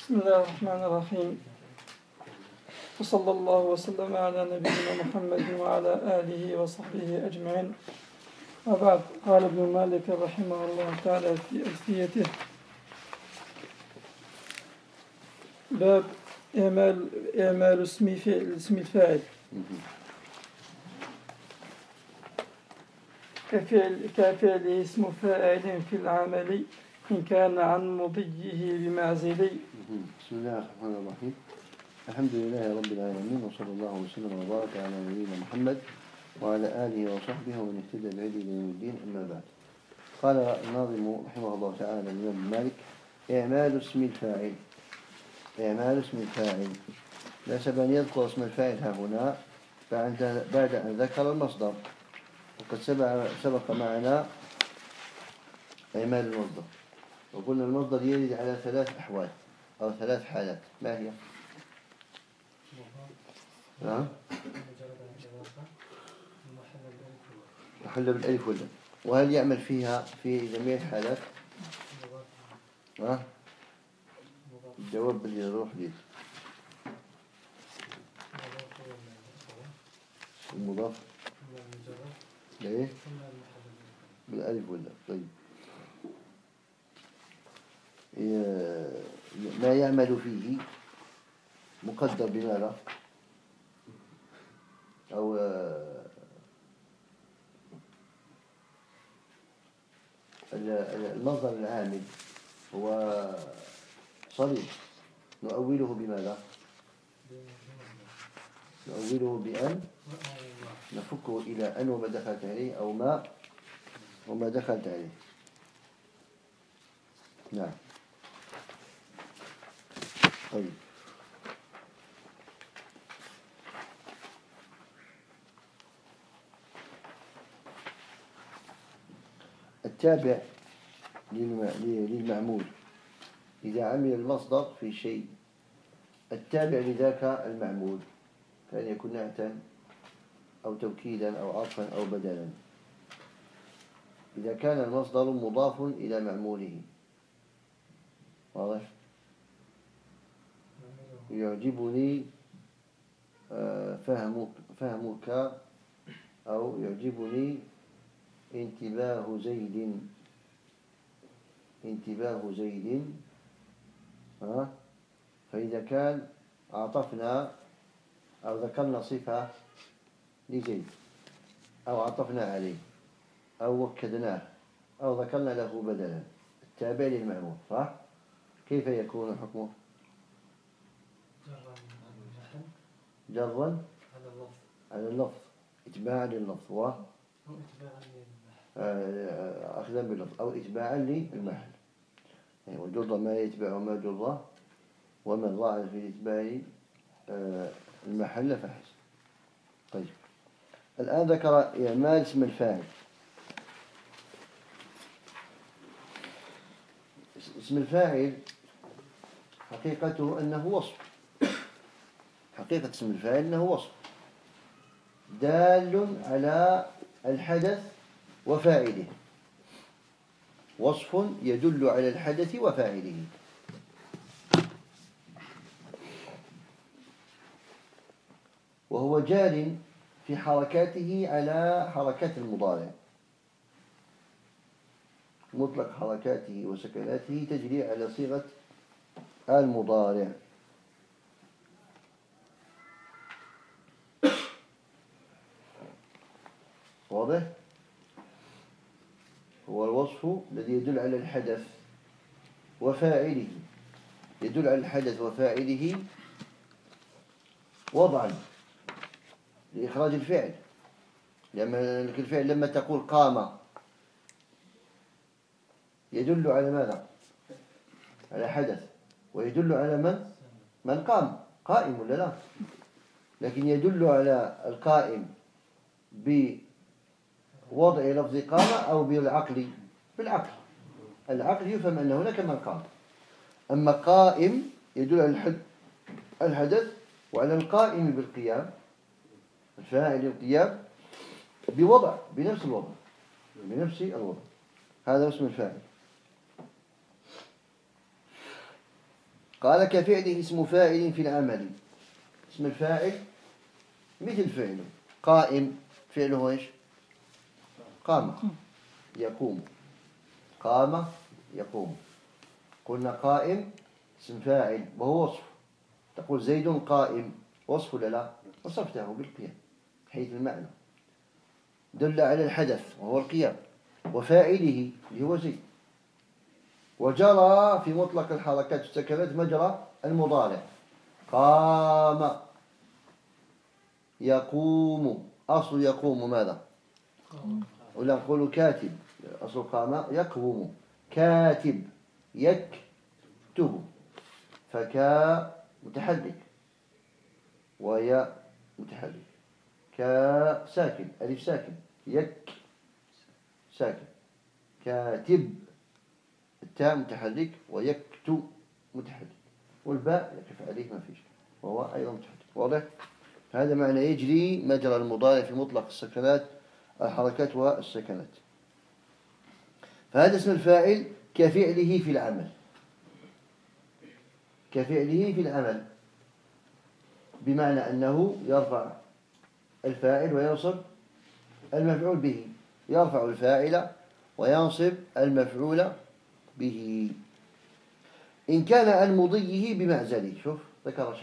بسم الله الرحمن الرحيم، وصلى الله وسلم على نبينا محمد وعلى آله وصحبه أجمعين. وبعد، قال ابن مالك رحمه الله تعالى في ألفيته: باب إعمال اسم الفاعل كفعله اسم فاعل في العمل إن كان عن مضيه بمعزل. بسم الله الرحمن الرحيم. الحمد لله رب العالمين، وصلى الله وسلم وبارك على نبينا محمد وعلى آله وصحبه ومن اهتدى بهديه إلى يوم الدين. أما بعد، قال الناظم رحمه الله تعالى الإمام مالك: إعمال اسم الفاعل. إعمال اسم الفاعل نسب أن يذكر اسم الفاعل ها هنا بعد أن ذكر المصدر، وقد سبق معنا إعمال المصدر، وقلنا المصدر يرد على 3 أحوال أو 3 حالات. ما هي؟ محل بالألف واللام. وهل يعمل فيها في جميع الحالات؟ الجواب اللي يروح لي المضاف ليه؟ بالألف واللام. طيب، ما يعمل فيه مقدر بماذا؟ أو المصدر العامل هو صريح، نؤوله بماذا؟ نؤوله بأن، نفكه إلى أن وما دخلت عليه، أو ما وما دخلت عليه. نعم. طيب، التابع للمعمول إذا عمل المصدر في شيء التابع لذاك المعمول، كان يكون نعتا أو توكيدا أو عطفا أو بدلا، إذا كان المصدر مضاف إلى معموله. واضح؟ يعجبني فهمك، أو يعجبني انتباه زيد. فإذا كان عطفنا أو ذكرنا صفة لزيد، أو عطفنا عليه، أو وكدناه، أو ذكرنا له بدلا، التابع للمعمول، صح؟ كيف يكون حكمه؟ جرا على اللفظ، اتباعا لللفظ، أخذا باللفظ، أو اتباعا للمحل. يعني وجر ما يتبع وما جر، ومن ضاع في اتباع المحل فحسب. طيب، الآن ذكر إعمال اسم الفاعل. اسم الفاعل حقيقته أنه وصف. حقيقة اسم الفاعل أنه وصف دال على الحدث وفاعله، وصف يدل على الحدث وفاعله. وهو جار في حركاته على حركات المضارع، مطلق حركاته وسكناته تجري على صيغة المضارع. واضح؟ هو الوصف الذي يدل على الحدث وفاعله، يدل على الحدث وفاعله وضعا لإخراج الفعل، لأن الفعل لما تقول قام يدل على ماذا؟ على حدث، ويدل على من قام، قائم ولا لا؟ لكن يدل على القائم بوضع لفظ قام أو بالعقل. العقل يفهم أن هناك من قام. أما قائم يدل على الحدث وعلى القائم بالقيام، الفاعل القيام بنفس الوضع. هذا اسم الفاعل. قال كفعله اسم فاعل في العمل. اسم الفاعل مثل فعله. قائم فعله إيش؟ قام يقوم. قام يقوم. قلنا قائم اسم فاعل وهو وصف. تقول زيد قائم، وصف ولا لا؟ وصفته بالقيام حيث المعنى، دل على الحدث وهو القيام، وفاعله اللي هو زيد. وجرى في مطلق الحركات السكنات مجرى المضارع. قام يقوم. أصل يقوم ماذا؟ ولا نقول كاتب. أصل قام يقوم. كاتب يكتب. فكا متحرك ويا متحرك. كا ساكن، ألف ساكن. يك ساكن. كاتب التاء متحرك ويكتب متحرك، والباء يقف عليه ما فيش وهو أيضا متحرك. واضح؟ هذا معنى يجري مجرى المضارع في مطلق السكنات الحركات والسكنات. فهذا اسم الفاعل كفعله في العمل. كفعله في العمل بمعنى أنه يرفع الفاعل وينصب المفعول به. يرفع الفاعل وينصب المفعول به. إن كان عن مضيه بمعزله. شوف ذكر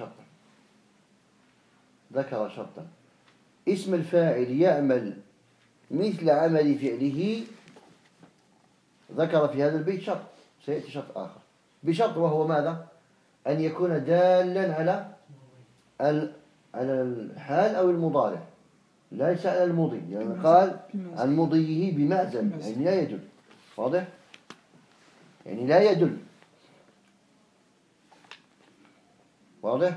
شرطا. اسم الفاعل يعمل مثل عمل فعله. ذكر في هذا البيت شرط، سيأتي شرط آخر بشرط، وهو ماذا؟ أن يكون دالا على الحال أو المضارع، ليس على المضي. يعني قال عن مضيه بمعزل، يعني لا يدل. واضح؟ يعني لا يدل. واضح؟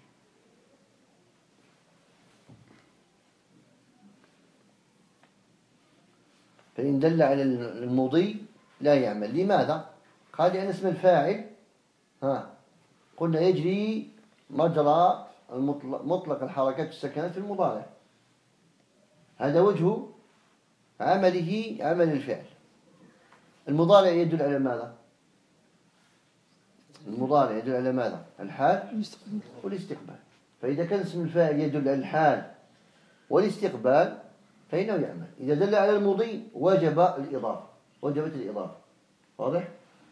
فإن دل على المضي لا يعمل. لماذا؟ قال لأن اسم الفاعل قلنا يجري مجرى مطلق الحركات السكنات في المضارع. هذا وجه عمله، عمل الفعل. المضارع يدل على ماذا؟ المضارع يدل على ماذا؟ الحال والاستقبال. فإذا كان اسم الفاعل يدل على الحال والاستقبال فإنه يعمل. إذا دل على المضي وجبت الإضافة. واضح؟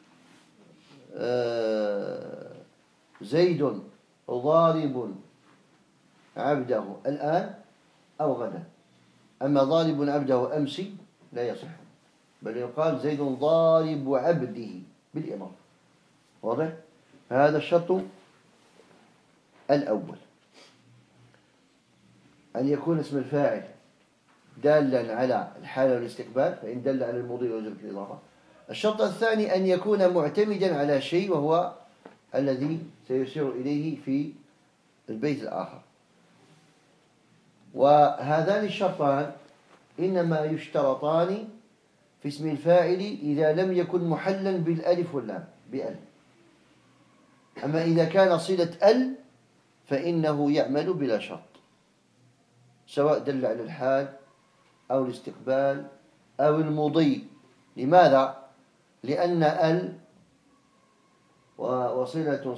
زيد ضارب عبده الآن أو غدا. أما ضارب عبده أمس لا يصح، بل يقال زيد ضارب عبده بالإضافة. واضح؟ هذا الشرط الأول، أن يكون اسم الفاعل دالا على الحال والاستقبال، فإن دل على المضي وجبت الإضافة. الشرط الثاني أن يكون معتمدا على شيء، وهو الذي سيشير إليه في البيت الآخر. وهذان الشرطان إنما يشترطان في اسم الفاعل إذا لم يكن محلا بالألف واللام بأل. أما إذا كان صلة أل فإنه يعمل بلا شرط، سواء دل على الحال أو الاستقبال أو المضي. لماذا؟ لأن أل وصفة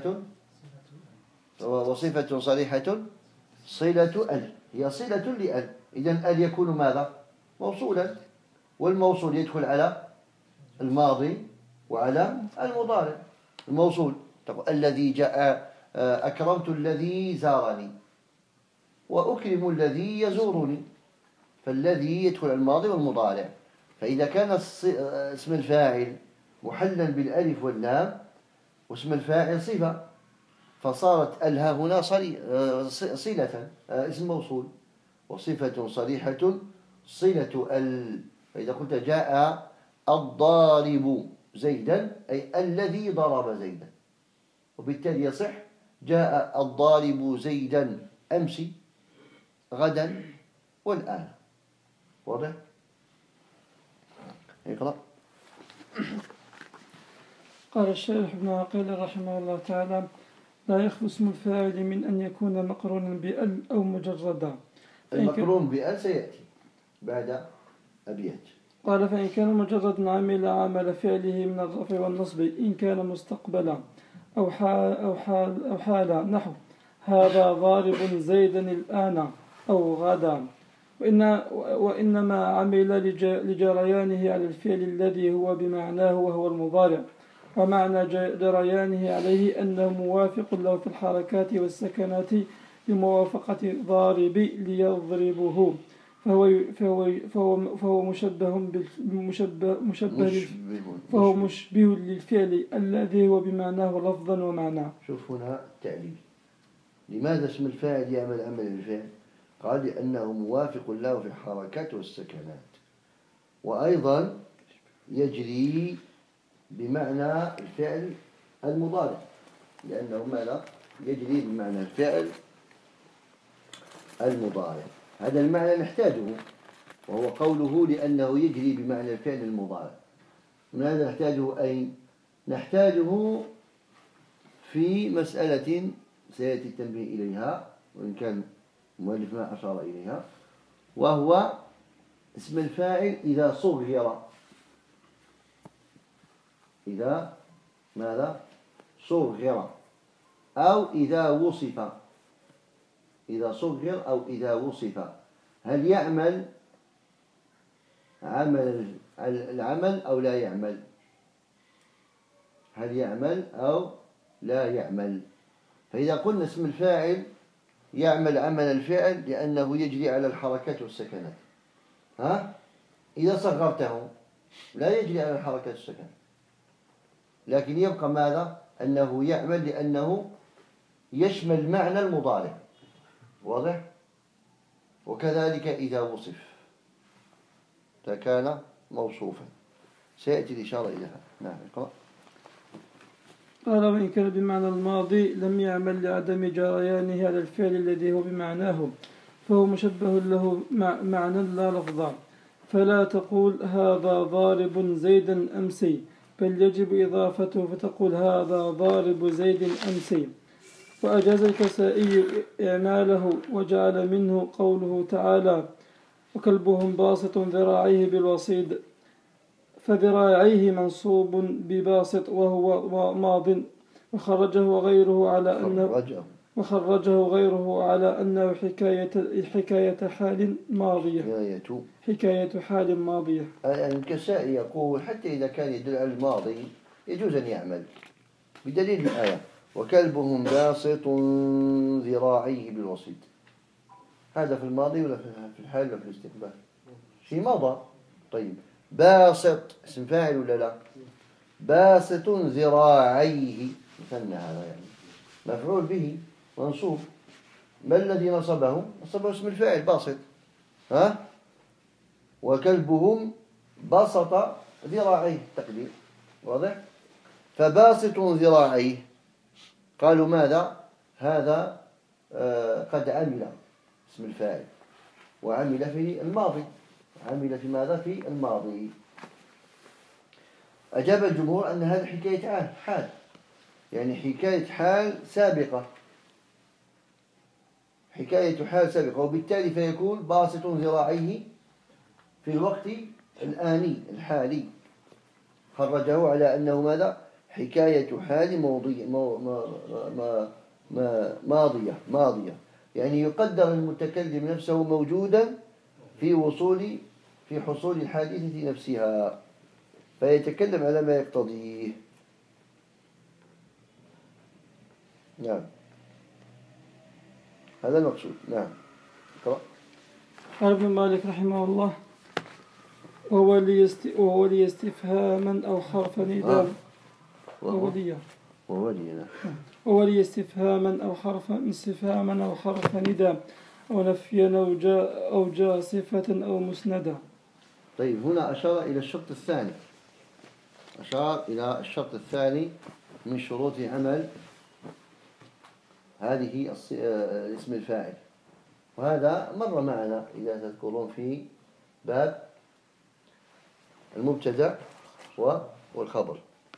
صريحة صلة أل هي صلة لأل. إذن أل يكون ماذا؟ موصولا، والموصول يدخل على الماضي وعلى المضارع. الموصول تقول الذي جاء، أكرمت الذي زارني، وأكرم الذي يزورني، فالذي يدخل على الماضي والمضارع. فإذا كان اسم الفاعل محلا بالألف واللام واسم الفاعل صفة، فصارت ألها هنا صلة اسم موصول، وصفة صريحة صلة ال. فإذا قلت جاء الضارب زيدا أي الذي ضرب زيدا، وبالتالي يصح جاء الضارب زيدا أمس غدا والآن. واضح؟ اقرأ. قال الشيخ ابن عقيل رحمه الله تعالى: لا يخلو اسم الفاعل من أن يكون مقرونا بأل أو مجردا. المقرون بأل سيأتي بعد أبيات. قال: فإن كان مجردا عمل عمل فعله من الرفع والنصب إن كان مستقبلا، أو حال نحو هذا ضارب زيدا الآن أو غدا، وإنما عمل لجريانه على الفعل الذي هو بمعناه وهو المضارع، ومعنى جريانه عليه أنه موافق له في الحركات والسكنات بموافقة ضارب ليضربه، فهو مشبه للفعل الذي هو بمعناه لفظا ومعنى. شوف هنا تعليل. لماذا اسم الفاعل يعمل عمل الفعل؟ قال لأنه موافق له في الحركات والسكنات، وأيضا يجري بمعنى الفعل المضارع، لأنه ماذا؟ يجري بمعنى الفعل المضارع. هذا المعنى نحتاجه، وهو قوله لأنه يجري بمعنى الفعل المضارع. ماذا نحتاجه؟ أين؟ نحتاجه في مسألة سيأتي التنبيه إليها، وإن كان المؤلف ما أشار إليها، وهو اسم الفاعل إذا صغر. إذا ماذا؟ صغر أو إذا وصف. إذا صغر أو إذا وصف، هل يعمل عمل العمل أو لا يعمل؟ هل يعمل أو لا يعمل؟ فإذا قلنا اسم الفاعل يعمل عمل الفعل لأنه يجري على الحركات والسكنات، إذا صغرته لا يجري على الحركات والسكنات، لكن يبقى ماذا؟ أنه يعمل لأنه يشمل معنى المضارع. واضح؟ وكذلك إذا وصف فكان موصوفا، سيأتي الإشارة إليها. نعم، اقرأ. قال وإن كان بمعنى الماضي لم يعمل لعدم جريانه على الفعل الذي هو بمعناه، فهو مشبه له معنى لا لفظا، فلا تقول هذا ضارب زيدا أمسي، بل يجب إضافته فتقول هذا ضارب زيد أمسي. وأجاز الكسائي إعماله وجعل منه قوله تعالى وكلبهم باسط ذراعيه بالوصيد، فذراعيه منصوب بباسط وهو ماض، وخرجه غيره على أنه حكاية حال ماضية. حكاية حال ماضية. يعني الكسائي يقول حتى إذا كان يدل على الماضي يجوز أن يعمل بدليل الآية وكلبهم باسط ذراعيه بالوصيد. هذا في الماضي ولا في الحال ولا في الاستقبال؟ في مضى. طيب، باسط اسم فاعل ولا لا؟ باسط ذراعيه مثنى، هذا يعني مفعول به منصوب. ما الذي نصبه؟ نصبه اسم الفاعل باسط. وكلبهم بسط ذراعيه تقدير. واضح؟ فباسط ذراعيه قالوا ماذا؟ هذا قد عمل اسم الفاعل، وعمل في الماضي. عمل في ماذا؟ في الماضي. أجاب الجمهور أن هذه حكاية حال، يعني حكاية حال سابقة، حكاية حال سابقة، وبالتالي فيكون باسط ذراعيه في الوقت الآني الحالي. خرجه على أنه ماذا؟ حكاية حال ماضية، يعني يقدر المتكلم نفسه موجودا في حصول الحادثة نفسها، فيتكلم على ما يقتضيه. نعم، هذا المقصود. نعم، قرأ. قال ابن مالك رحمه الله وهو لي استفهاما أو حرف نداء. وهو لي استفهاما أو حرف نداء أو نفيا أو جاصفة أو مسندا. طيب، هنا أشار إلى الشرط الثاني من شروط عمل هذه اسم الفاعل، وهذا مر معنا إذا تذكرون في باب المبتدأ والخبر.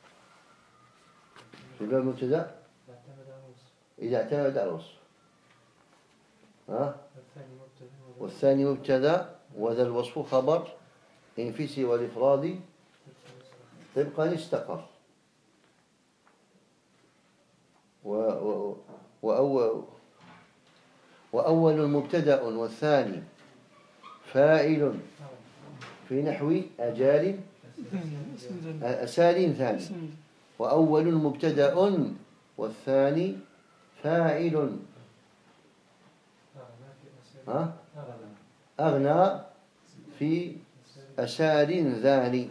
في باب المبتدأ إذا اعتمد على الوصف، والثاني مبتدأ وذا الوصف خبر إن في سوى الإفراد طبقا استقر. وأول مبتدأ والثاني فاعل في نحو أجال أسال ثاني. وأول مبتدأ والثاني فاعل أغنى في أسال ذاني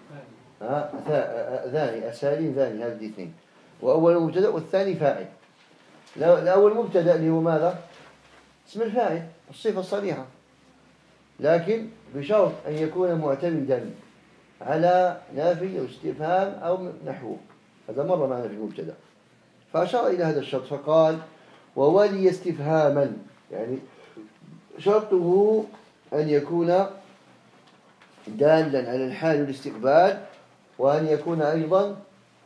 ذاني أسال ذاني، هذه اثنين. وأول مبتدأ والثاني فاعل. الأول مبتدأ اللي هو ماذا؟ اسم الفاعل، الصفة الصريحة، لكن بشرط أن يكون معتمدا على نافي أو استفهام أو نحوه. هذا مر معنا في المبتدأ، فأشار إلى هذا الشرط فقال وولي استفهاما، يعني شرطه أن يكون دالا على الحال والاستقبال، وأن يكون أيضا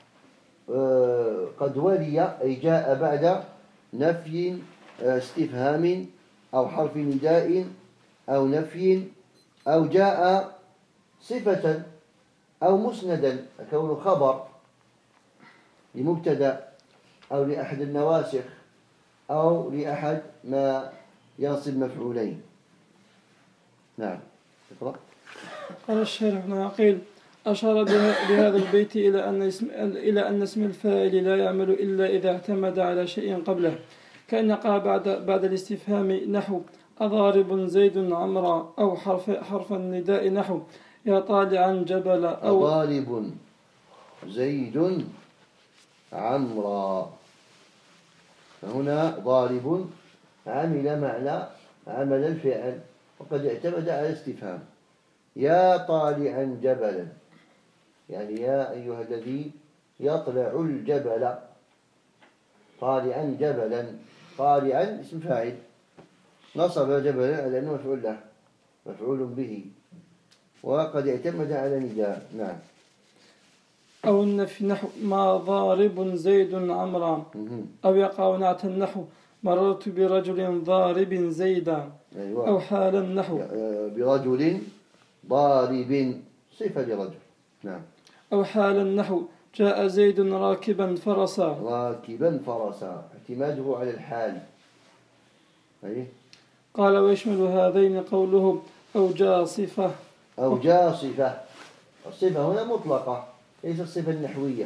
قد ولي أي جاء بعد نفي استفهام أو حرف نداء أو نفي، أو جاء صفة أو مسندا، كونه خبر لمبتدأ أو لأحد النواسخ أو لأحد ما ينصب مفعولين. نعم. اقرأ. قال الشارح بن عقيل: أشار بهذا البيت إلى أن اسم الفاعل لا يعمل إلا إذا اعتمد على شيء قبله، كأن قال بعد الاستفهام نحو أضارب زيد عمرا، أو حرف النداء نحو يا طالعا جبل، أو أضارب زيد عمرا. فهنا ضارب عمل معنى عمل الفعل، وقد اعتمد على استفهام يا طالعا جبلا، يعني يا أيها الذي يطلع الجبل. طالعا جبلا، طالعا اسم فاعل، نصب جبلا على أنه مفعول له، مفعول به، وقد اعتمد على نداء. نعم. أو النفي نحو ما ضارب زيد عمرا، أو يقع نعت النحو مررت برجل ضارب زيدا. أيوة. أو حال النحو برجل ضارب، صفة لرجل. نعم. أو حال النحو جاء زيد راكبا فرسا. راكبا فرسا، اعتماده على الحال. أيه؟ قال ويشمل هذين قوله أو جاء صفة. أو جاء صفة، الصفة هنا مطلقة، ليس الصفة النحوية،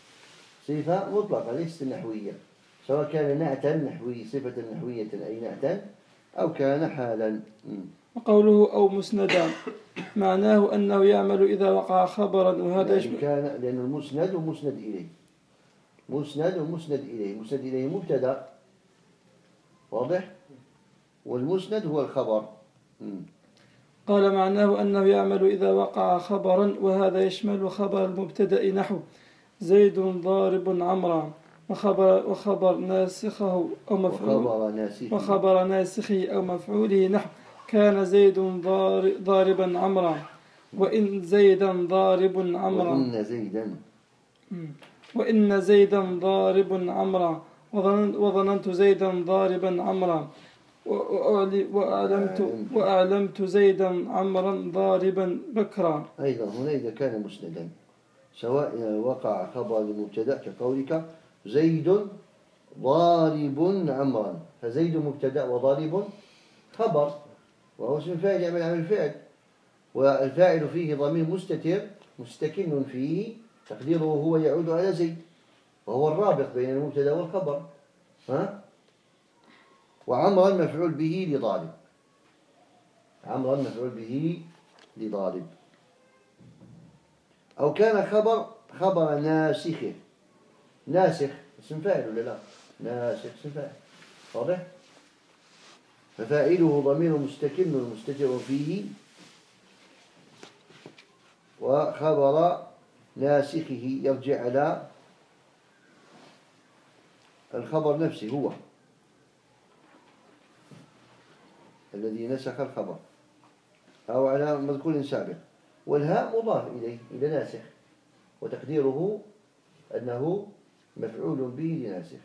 صفة مطلقة ليست النحوية، سواء كان نعتا نحوي، صفة نحوية أي نعتا، أو كان حالا. وقوله أو مسندا معناه أنه يعمل إذا وقع خبرا، وهذا يعني كان، لأن المسند ومسند إليه، مسند ومسند إليه، مسند إليه مبتدأ واضح، والمسند هو الخبر. قال معناه أنه يعمل إذا وقع خبرا، وهذا يشمل خبر المبتدأ نحو زيد ضارب عمرا، وخبر ناسخه أو مفعول، وخبر ناسخه أو مفعوله نحو كان زيد ضاربا عمرا، وإن زيدا ضارب عمرا، وإن زيدا ضارب عمرا، وظننت زيدا ضاربا عمرا، وأعلمت زيدا عمرا ضاربا بكرا. أيضا هنا إذا كان مسندا، سواء وقع خبر المبتدأ كقولك زيد ضارب عمرا، فزيد مبتدأ وضارب خبر، وهو اسم فاعل يعمل عمل الفعل، والفاعل فيه ضمير مستتر مستكن فيه، تقديره هو يعود على زيد، وهو الرابط بين المبتدأ والخبر. وعمرا مفعول به لضارب، عمرا مفعول به لضارب. أو كان خبر ناسخه، ناسخ اسم فاعل ولا لا؟ ناسخ اسم فاعل واضح، ففاعله ضمير مستكن مستتر فيه، وخبر ناسخه يرجع على الخبر نفسه، هو الذي نسخ الخبر، أو على مذكور سابق، والهاء مضاف إليه إلى ناسخ، وتقديره أنه مفعول به لناسخ.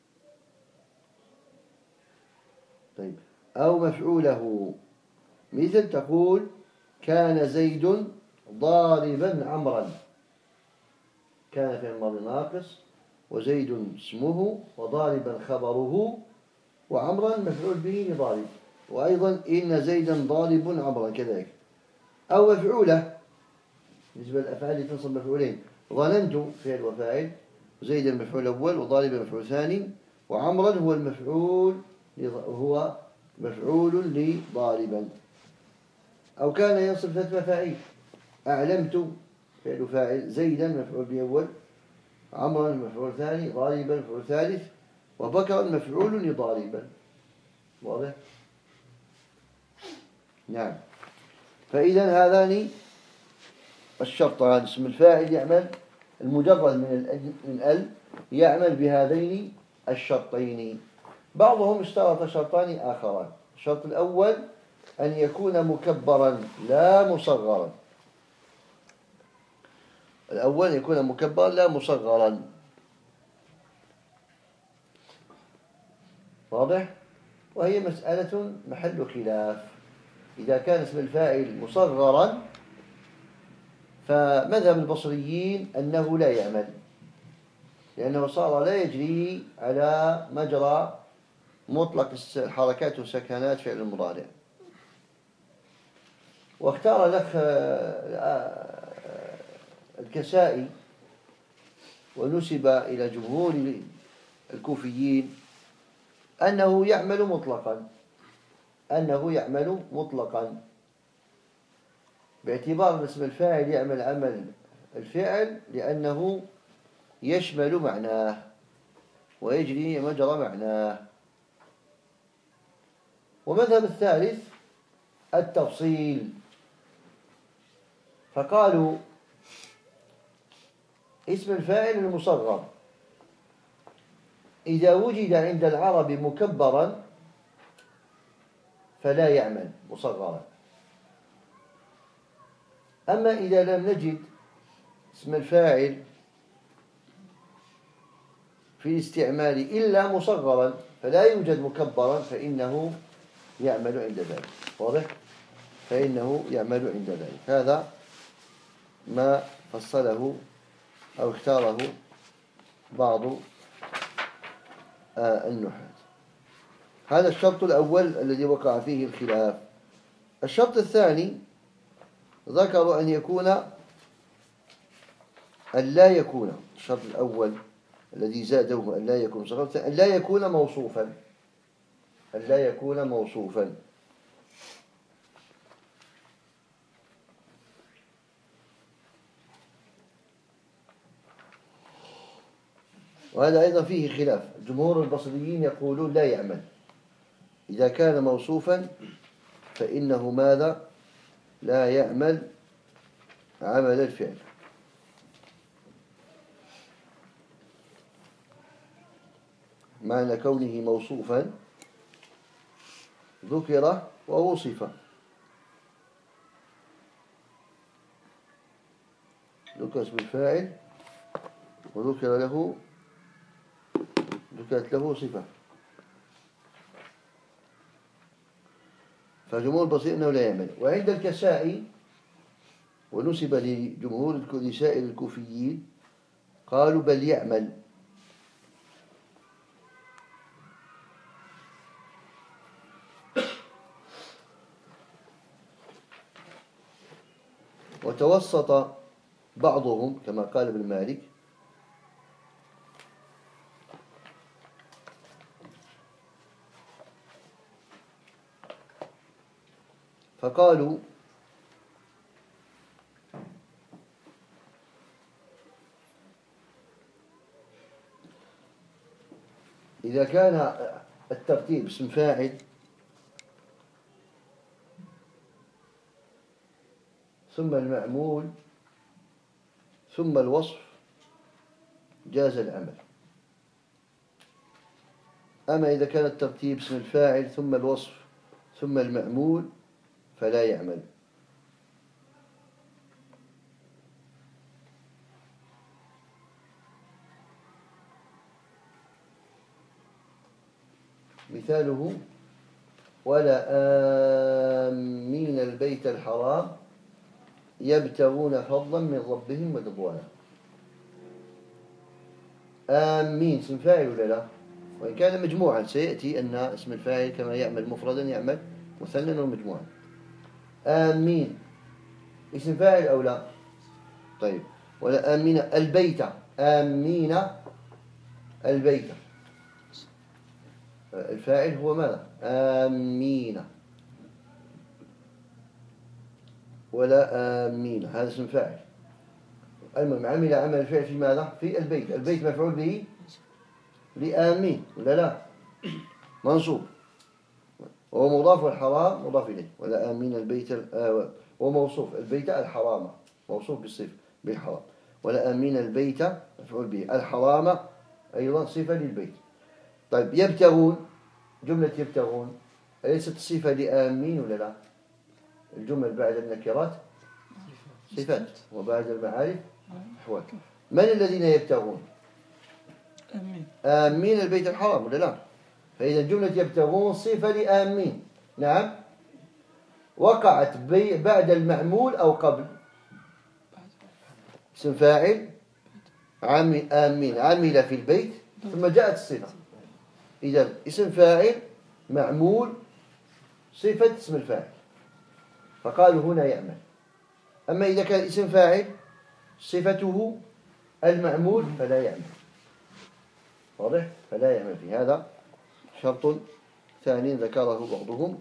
طيب، أو مفعوله، مثل تقول كان زيد ضاربا عمرا، كان في الماضي ناقص وزيد اسمه وضاربا خبره وعمرا مفعول به لضارب. وأيضا إن زيدا ضارب عمرا كذلك. أو مفعولة بالنسبة للأفعال اللي تنصب مفعولين. ظننت فعل وفاعل، زيدا مفعول أول وضاربا مفعول ثاني، وعمرا هو مفعول لضاربا. أو كان ينصب ثلاث مفاعيل. أعلمت فعل فاعل، زيدا مفعول به أول، عمرا مفعول ثاني، ضاربا مفعول ثالث، وبكرا مفعول لضاربا. واضح؟ نعم. فإذا هذان الشرطان، اسم الفاعل يعمل المجرد من ال يعمل بهذين الشرطين. بعضهم اشترط شرطان آخران. الشرط الأول أن يكون مكبرا لا مصغرا. الأول يكون مكبرا لا مصغرا. واضح؟ وهي مسألة محل خلاف. إذا كان اسم الفاعل مصغرا فمذهب البصريين أنه لا يعمل، لأنه صار لا يجري على مجرى مطلق الحركات والسكنات فعل المضارع. واختار لك الكسائي ونسب إلى جمهور الكوفيين أنه يعمل مطلقا، باعتبار اسم الفاعل يعمل عمل الفعل لأنه يشمل معناه ويجري مجرى معناه. ومذهب الثالث التفصيل، فقالوا اسم الفاعل المصغر إذا وجد عند العرب مكبرا فلا يعمل مصغرا. أما إذا لم نجد اسم الفاعل في الاستعمال إلا مصغرا فلا يوجد مكبرا فإنه يعمل عند ذلك. واضح؟ فإنه يعمل عند ذلك. هذا ما فصله أو اختاره بعض النحاة. هذا الشرط الأول الذي وقع فيه الخلاف. الشرط الثاني ذكروا أن لا يكون الشرط الأول الذي زاده أن لا يكون صغيرا، أن لا يكون موصوفا. وهذا أيضا فيه خلاف. جمهور البصريين يقولون لا يعمل إذا كان موصوفا، فإنه ماذا؟ لا يعمل عمل الفعل. معنى كونه موصوفا ذكر ووصف. ذكر اسم الفاعل وذكرت له صفة. فجمهور البصريين أنه لا يعمل. وعند الكسائي ونسب لجمهور لسائر الكوفيين قالوا بل يعمل. وتوسط بعضهم كما قال ابن مالك فقالوا إذا كان الترتيب اسم فاعل ثم المعمول ثم الوصف جاز العمل. أما إذا كان الترتيب اسم الفاعل ثم الوصف ثم المعمول فلا يعمل. مثاله ولا آمين البيت الحرام يبتغون فضلا من ربهم ورضوانا. آمين اسم فاعل ولا لا؟ وإن كان مجموعا سيأتي أن اسم الفاعل كما يعمل مفردا يعمل مثنى ومجموعا. آمين اسم فاعل أو لا؟ طيب. ولا آمين البيت. آمين البيت الفاعل هو ماذا؟ آمين. ولا آمين هذا اسم فاعل. المهم عمل عمل الفعل في ماذا؟ في البيت. البيت مفعول به لآمين ولا لا؟ منصوب وهو مضاف والحرام مضاف إليه. ولا آمين البيت وموصوف البيت الحرام موصوف بالصفة بالحرام. ولا آمين البيت مفعول به الحرام أيضا صفة للبيت. طيب يبتغون جملة يبتغون أليست صفة لآمين ولا لا؟ الجمل بعد النكرات صفات وبعد المعارف أحوال. من الذين يبتغون؟ آمين البيت الحرام ولا لا؟ فإذا جملة يبتغون صفة لآمين. نعم. وقعت بعد المعمول أو قبل؟ اسم فاعل آمين عمل في البيت ثم جاءت الصفة. إذا اسم فاعل معمول صفة اسم الفاعل فقالوا هنا يعمل. أما إذا كان اسم فاعل صفته المعمول فلا يعمل. واضح؟ فلا يعمل في هذا شرط ثاني ذكره بعضهم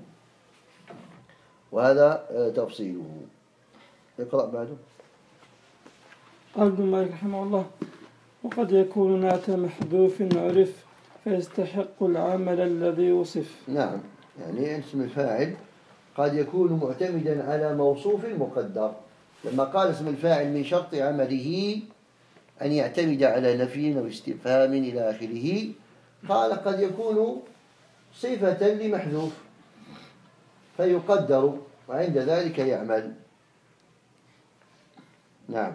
وهذا تفصيله. اقرأ بعده. قال ابن مالك رحمه الله: وقد يكون نعت محذوف عرف فيستحق العمل الذي وصف. نعم يعني اسم الفاعل قد يكون معتمدا على موصوف مقدر. لما قال اسم الفاعل من شرط عمله أن يعتمد على نفي أو استفهام إلى آخره قال قد يكون صفة لمحذوف فيقدر وعند ذلك يعمل. نعم.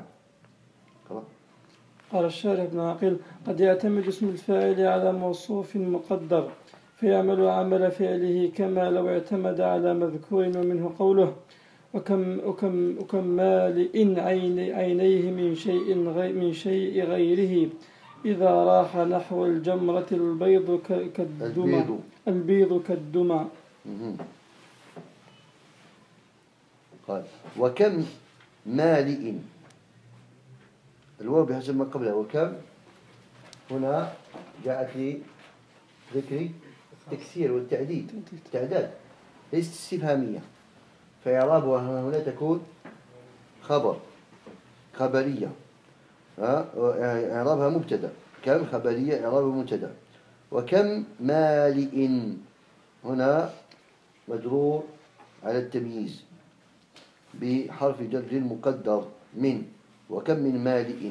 قال الشارح بن عقيل: قد يعتمد اسم الفاعل على موصوف مقدر فيعمل عمل فعله كما لو اعتمد على مذكور ومنه قوله: وكم مالئ عينيه من شيء غيره إذا راح نحو الجمرة البيض كالدمى. قال وكم مالئ الواو بحسب ما قبلها. وكم هنا جاءت لي ذكر التكسير والتعديد تعداد ليست استفهامية فإعرابها هنا تكون خبرية إعرابها مبتدأ. كم خبرية إعرابها مبتدأ. وكم مالئ هنا مجرور على التمييز بحرف جر مقدر من. وكم من مالئ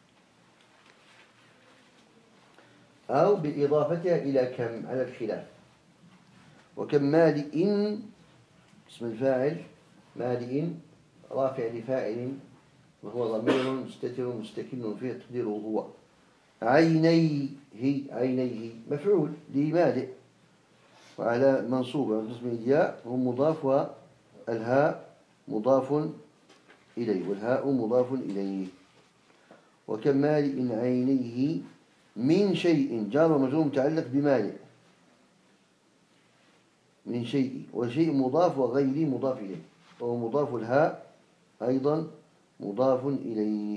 أو بإضافتها إلى كم على الخلاف. وكم مالئ اسم الفاعل مالئ رافع لفاعل وهو ضمير مستتر مستكن فيه تقديره هو. عينيه مفعول لمالئ وعلى منصوبة باسم الياء هو مضاف والهاء مضاف إليه والهاء مضاف إليه. وكم مالئ عينيه من شيء جار ومجرور متعلق بمالئ من شيء والشيء مضاف وغير مضاف إليه وهو مضاف الهاء أيضا مضاف إليه.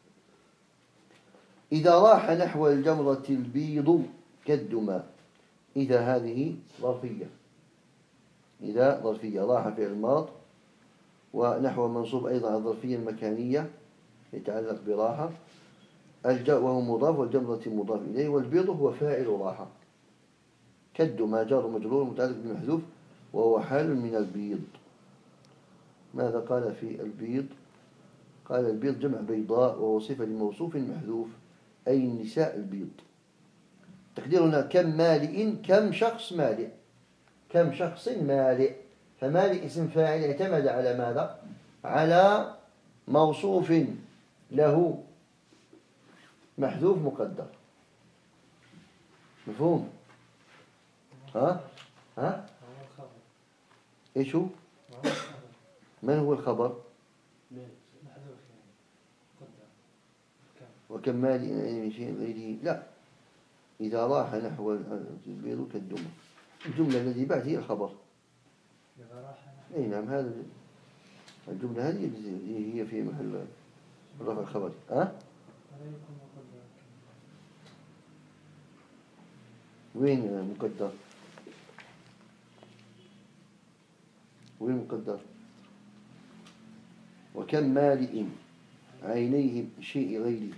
إذا راح نحو الجمرة البيض كالدمى. إذا هذه ظرفية. إذا ظرفية راح في الماض ونحو منصوب أيضا على الظرفية المكانية يتعلق براحة وهو مضاف والجمرة مضاف إليه والبيض هو فاعل راحة. كالدمى جار مجرور متعلق بمحذوف وهو حال من البيض. ماذا قال في البيض؟ قال البيض جمع بيضاء وهو صفة لموصوف محذوف أي النساء البيض. تقديرنا كم مالئ كم شخص مالئ كم شخص مالئ. فمالئ اسم فاعل اعتمد على ماذا؟ على موصوف له محذوف مقدر. مفهوم؟ ها؟ ايش هو؟ من هو الخبر؟ وكم مال من شيء غيره لا، إذا راح نحو البيض كالدمى. الجملة التي بعد هي الخبر. أي نعم، هذا الجملة هذه هي في محل رفع الخبر. وين مقدر؟ وين مقدر؟ وكم مالئ عينيه شيء غيره.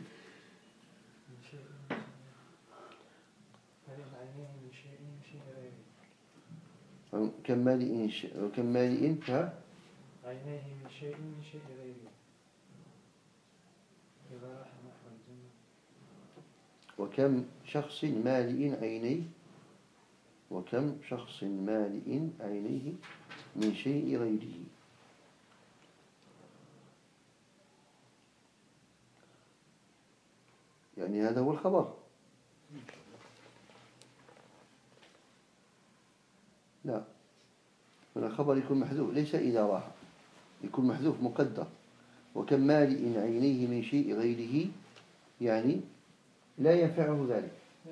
كم مالئ وكم مالئ عينيه من شيء غيره إذا راح نحو الجنة. وكم شخص مالئ عينيه، وكم شخص مالئ عينيه من شيء غيره. يعني هذا هو الخبر. لا، هنا الخبر يكون محذوف، ليس إذا راح، يكون محذوف مقدر. وكم مالئ عينيه من شيء غيره، يعني لا ينفعه ذلك.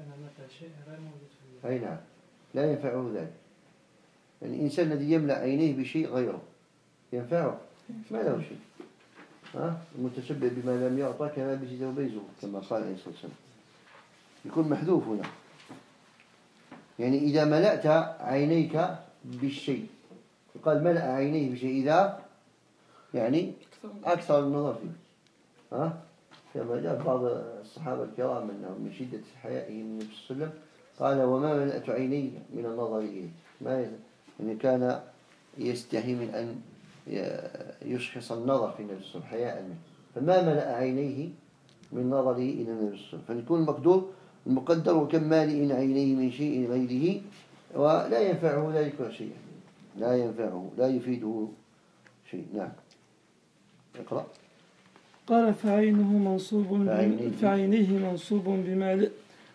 أي نعم، لا ينفعه ذلك. يعني الإنسان الذي يملأ عينيه بشيء غيره ينفعه؟ ما له شيء. المتشبه بما لم يعطى كلابس ثوبي زور، كما قال عليه الصلاة والسلام. يكون محذوف هنا. يعني إذا ملأت عينيك بالشيء، قال ملأ عينيه بشيء إذا يعني أكثر النظر فيه. كما جاء بعض الصحابة الكرام أنه من شدة حيائه من النبي صلى الله عليه وسلم قال وما ملأت عيني من النظر إليه. ما يعني كان يستحي من أن يشخص النظر في النبي صلى الله عليه وسلم حياء منه، فما ملأ عينيه من نظره إلى النبي صلى الله عليه وسلم. فيكون المقدور المقدر وكم مالئ عينيه من شيء غيره، ولا ينفعه ذلك شيء، لا ينفعه، لا يفيده شيء. نعم، اقرأ. قال فعينيه منصوب بمالئ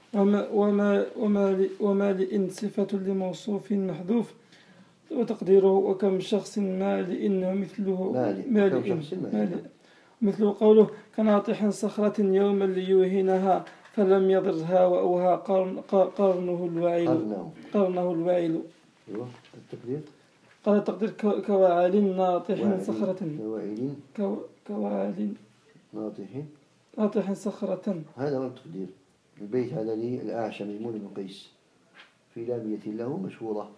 ومالئ صفة لموصوف محذوف، وتقديره وكم شخص مالئ مثله مالئ مثل قوله كناطح صخرة يوما ليوهنها فلم يضرها وأوهى قرنه الواعل. التقدير قال التقدير كواعل ناطح صخرة، كواعل ناطح صخرة. هذا هو التقدير. البيت هذا لي الأعشى ميمون بن قيس في لابية له مشهورة،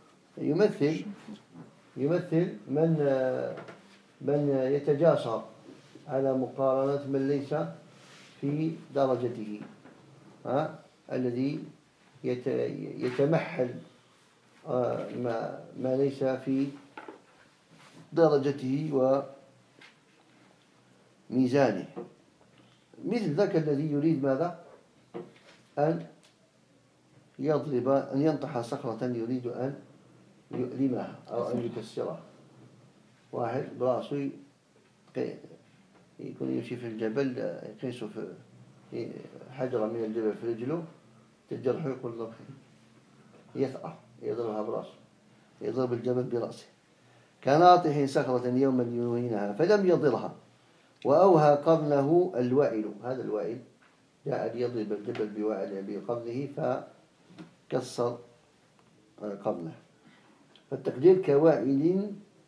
يمثل من يتجاسر على مقارنة من ليس في درجته، الذي يتمحل ما ليس في درجته وميزانه، مثل ذاك الذي يريد ماذا؟ أن ينطح صخرة يريد أن يؤلمها أو أن يكسرها. واحد براسه يكون يمشي في الجبل، يقيس في حجرة من الجبل في رجله تجرحه، يقول له يثأر، يضربها براسه، يضرب الجبل برأسه. كناطح صخرة يوما يوهنها فلم يضرها وأوهى قرنه الوائل. هذا الوائل جاء ليضرب الجبل بقرنه فكسر قرنه. فالتقدير كوائل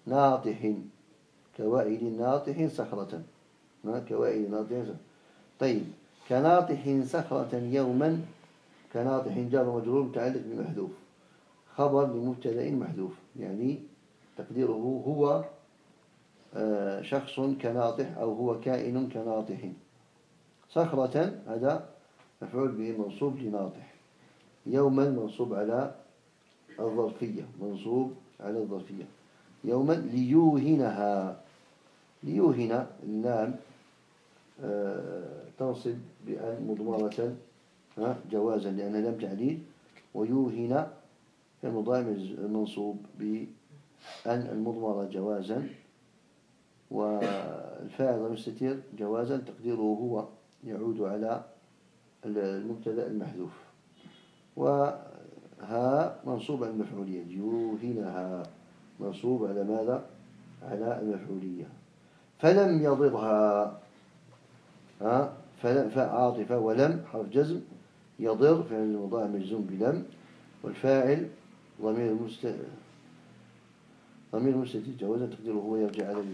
ناطح صخرة، كوائل ناطح صخرة. طيب، كناطح صخرة يوما، كناطح جار مجرور متعلق بمحذوف، خبر لمبتدأ محذوف، يعني تقديره هو شخص كناطح أو هو كائن كناطح. صخرة هذا مفعول به منصوب لناطح، يوما منصوب على الظرفية، يوما ليوهنها. ليوهن اللام تنصب بأن مضمرة جوازا لأنها لم تعليل، ويوهن المضارع منصوب بأن المضمرة جوازا، والفاعل المستتر جوازا تقديره هو يعود على المبتدأ المحذوف. وها منصوب على المفعولية، يوهنها منصوب على ماذا؟ على المفعولية. فلم يضرها عاطفة، ولم حرف جزم، يضر فعل المضارع مجزوم بلم، والفاعل ضمير مستتر جوازا تقديره هو يرجع على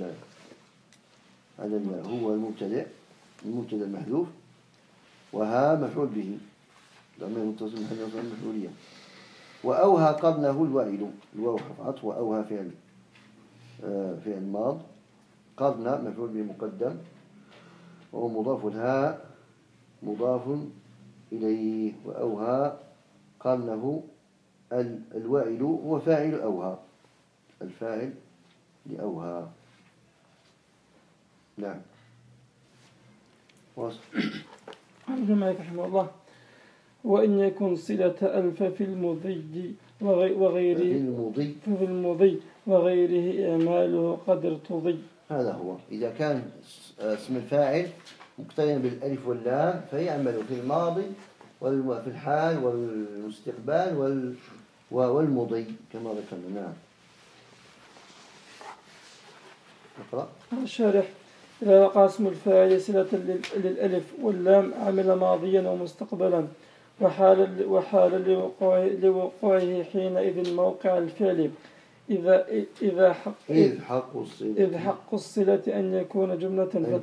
هو المبتدأ المحذوف، وها مفعول به ضمير متصل محل نصب مفعولية، وأوها قبله الواو حرف عطف، وأوها فعل ماض، قرن مفعول به مقدم، وهو مضاف، الهاء مضاف إليه، وأوها قرنه الوائل هو فاعل أوها، الفاعل لأوها. نعم. ابن مالك رحمه الله: وإن يكن صلة ألف في المضي وغيره إعماله قد ارتضي. هذا هو إذا كان اسم الفاعل مقترن بالألف واللام فيعمل في الماضي وفي الحال والمستقبل والمضي كما ذكرنا. نعم. اقرأ. الشارح: إذا وقع اسم الفاعل صلة للألف واللام عمل ماضيا ومستقبلا، وحال لوقوعه حينئذ موقع الفعل، إذ حق الصلة أن يكون جملة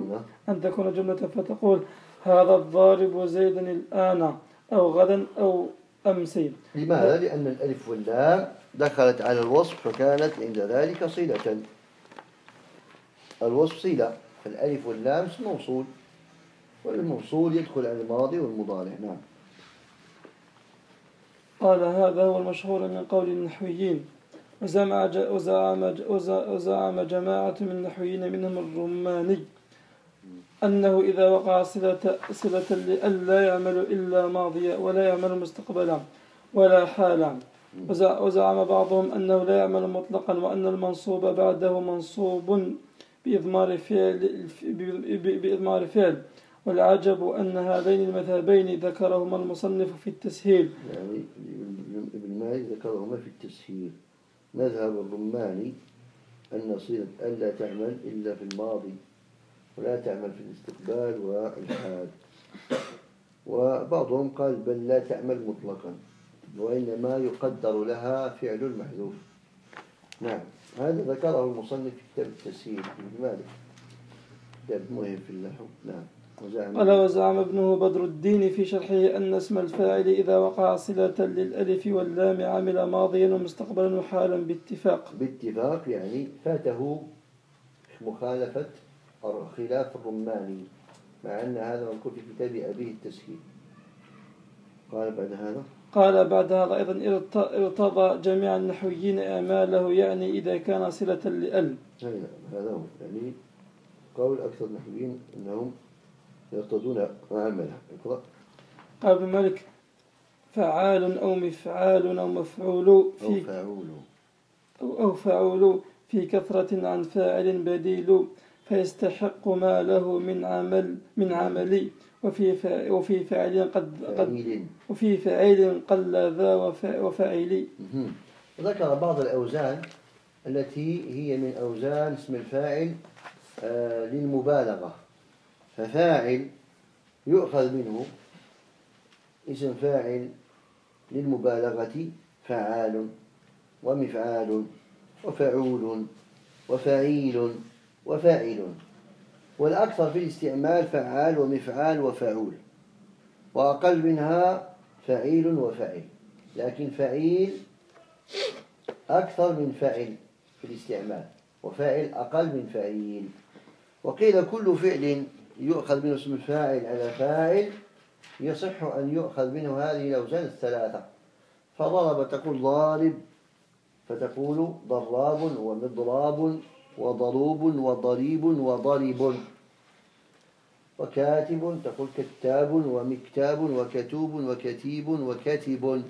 فتقول هذا الضارب زيدا الآن أو غدا أو أمسي. لماذا؟ لأن الألف واللام دخلت على الوصف فكانت عند ذلك صلة. الوصف صلة، فالألف واللام اسم موصول، والموصول يدخل على الماضي والمضارع. نعم. قال: هذا هو المشهور من قول النحويين، وزعم جماعة من النحويين منهم الرماني أنه إذا وقع صلة لألا يعمل إلا ماضيا ولا يعمل مستقبلا ولا حالا. وزعم بعضهم أنه لا يعمل مطلقا، وأن المنصوب بعده منصوب بإضمار فعل. والعجب أن هذين المذهبين ذكرهما المصنف في التسهيل. يعني ابن مالك ذكرهما في التسهيل. مذهب الرماني أن صلة ألا تعمل إلا في الماضي ولا تعمل في الاستقبال والحال، وبعضهم قال بل لا تعمل مطلقا وإنما يقدر لها فعل المحذوف. نعم. هذا ذكره المصنف في كتاب التسهيل ابن مالك، كتاب مهم في النحو. نعم. وزعم ابنه بدر الدين في شرحه أن اسم الفاعل إذا وقع صلة للألف واللام عمل ماضيا ومستقبلا وحالا باتفاق، يعني فاته مخالفة خلاف الرماني، مع أن هذا مذكور في كتاب أبيه التسهيل. قال بعد هذا أيضا ارتضى جميع النحويين إعماله، يعني إذا كان صلة لأل. هذا هو يعني قول أكثر النحويين أنهم يرتضون عمله. قال ابن مالك: فعال أو مفعال أو مفعول أو فعول في كثرة عن فاعل بديل، فيستحق ما له من عمل، وفي فاعل قل ذا وفاعل. ذكر بعض الأوزان التي هي من أوزان اسم الفاعل للمبالغة، ففاعل يؤخذ منه اسم فاعل للمبالغة فعال ومفعال وفعول وفعيل وفاعل، والأكثر في الاستعمال فعال ومفعال وفعول، وأقل منها فعيل وفعل، لكن فعيل أكثر من فعل في الاستعمال، وفاعل أقل من فعيل. وقيل كل فعل يؤخذ منه اسم الفاعل على فاعل يصح أن يؤخذ منه هذه الأوزان الثلاثة. فضرب تقول ضارب، فتقول ضراب ومضراب وضروب وضريب وضرب. وكاتب تقول كتاب ومكتاب وكتوب وكتيب وكتب.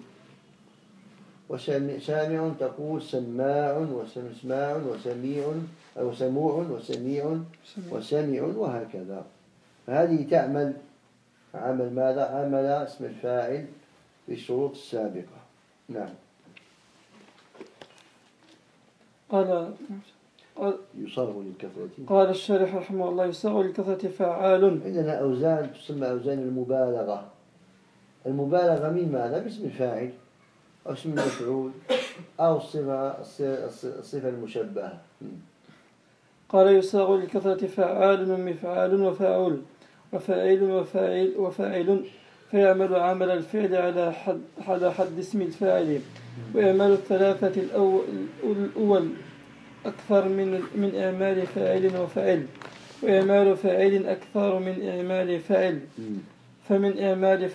وسامع تقول سماع وسمسماع وسميع أو سموع وسميع وسميع، وهكذا. فهذه تعمل عمل ماذا؟ عمل اسم الفاعل بالشروط السابقة. نعم. قال يصاغ للكثرة. قال الشارح رحمه الله يصاغ للكثرة فعال. عندنا أوزان تسمى أوزان المبالغة. المبالغة من ماذا؟ باسم الفاعل أو اسم المفعول أو الصفة المشبهة. قال يصاغ للكثرة فعال ومفعال وفاعل وفاعل وفاعل فيعمل عمل الفعل على حد اسم الفاعل، ويعمل الثلاثة الأول أكثر من إعمال فاعل وفاعل، وإعمال فاعل أكثر من إعمال فاعل. فمن إعمال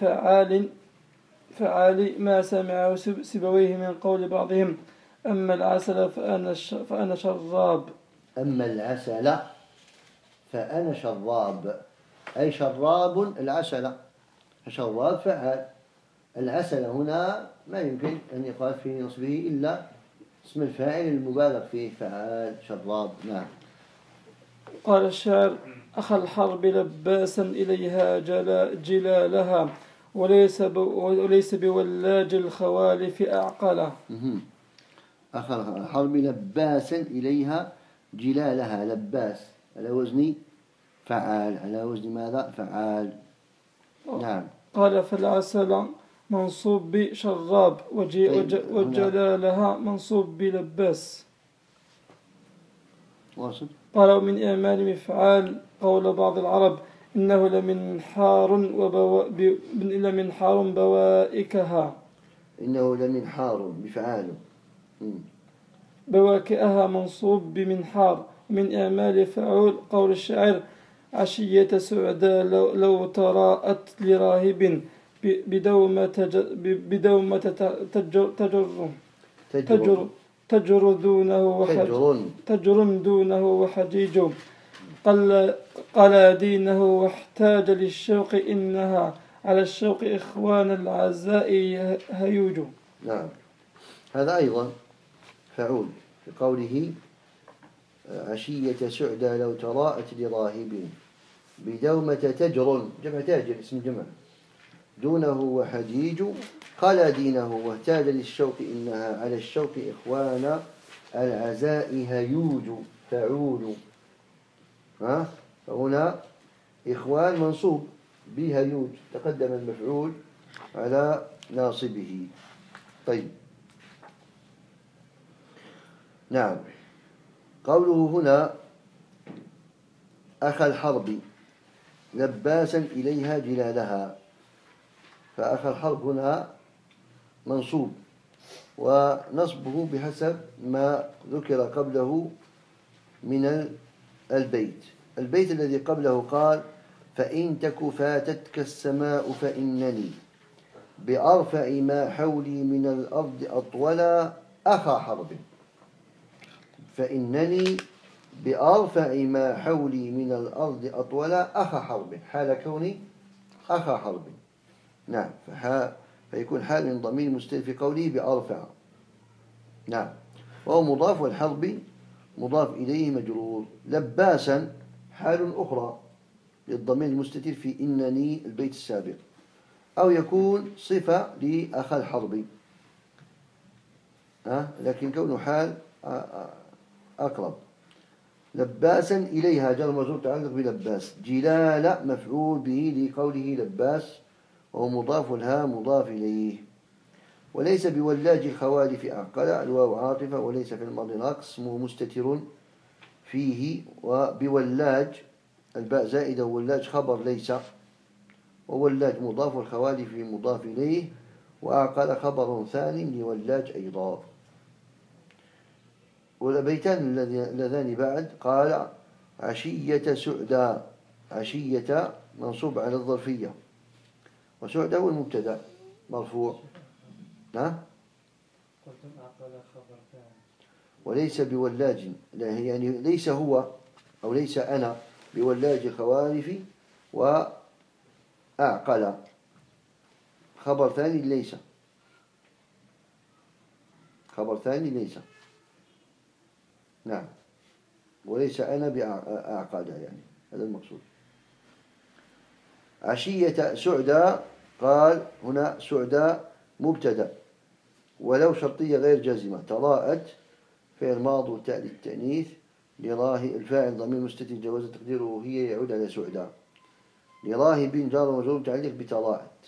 فعال ما سمعه سيبويه من قول بعضهم: أما العسل فأنا شراب. أما العسل فأنا شراب، أي شراب العسل، شراب فعال. العسل هنا ما يمكن أن يقال في نصبه إلا اسم الفاعل المبالغ فيه، فعال شراب. نعم. قال الشاعر: أخا الحرب لباسا إليها جلالها وليس بولاج الخوالف أعقله. أخا الحرب لباسا إليها جلالها، لباس على وزن فعال، على وزن ماذا؟ فعال. نعم. قال: فالعسل منصوب بشراب وجلالها منصوب بلباس. واصل. قال: من إعمال مفعال قول بعض العرب: إنه لمن حار بوائكها. إنه لمن حار بفعال بواكئها منصوب بمنحار. من إعمال فعول قول الشاعر: عشية سعدى لو تراءت لراهب بدومة تجر دونه وحجيج قل دينه واحتاج للشوق إنها على الشوق إخوان العزاء هيوج. نعم. هذا أيضا فعول في قوله: عشية سعدى لو تراءت لراهب بدومة تجر، جمع تاجر اسم جمع، دونه وحجيج قل دينه واحتاج للشوق إنها على الشوق إخوان العزاء هيوج. فعول. فهنا إخوان منصوب بهيوج، تقدم المفعول على ناصبه. طيب. نعم. قوله هنا: أخا الحرب لباسا إليها جلالها، فأخا الحرب هنا منصوب، ونصبه بحسب ما ذكر قبله من البيت. البيت الذي قبله قال: فإن تك فاتتك السماء فإنني بأرفع ما حولي من الأرض أطولا أخا حرب. فإنني بأرفع ما حولي من الأرض أطولا أخا حرب، حال كوني أخا حرب. نعم. فيكون حال من ضمير مستتر في قوله بأرفع. نعم. وهو مضاف، والحرب مضاف إليه مجرور. لباسا حال أخرى للضمير المستتر في إنني البيت السابق، أو يكون صفة لأخا الحرب، لكن كونه حال أقرب. لباسا إليها جر مجرور تعلق بلباس. جلال مفعول به لقوله لباس، وهو مضاف، لها مضاف إليه. وليس بولاج الخوالف أعقل، الواو عاطفة، وليس في الماضي ناقص اسمه مستتر فيه. وبولاج الباء زائدة، وولاج خبر ليس، وولاج مضاف، والخوالف مضاف إليه، وأعقل خبر ثاني لولاج أيضا. والبيتان اللذان بعد قال: عشية سعدى، عشية منصوب على الظرفية، وسعدى هو المبتدأ مرفوع. وليس بولاج، يعني ليس هو أو ليس أنا بولاج الخوالف، وأعقل خبر ثاني ليس، خبر ثاني ليس. نعم. وليس أنا بأعقل، يعني هذا المقصود. عشية سعدى قال هنا سعدى مبتدأ، ولو شرطية غير جازمة. تراءت فعل ماضي وتاء للتأنيث، لراهب الفاعل ضمير مستتر جواز تقديره هي يعود على سعداء. لراهب جار ومجرور متعلق بطلائت.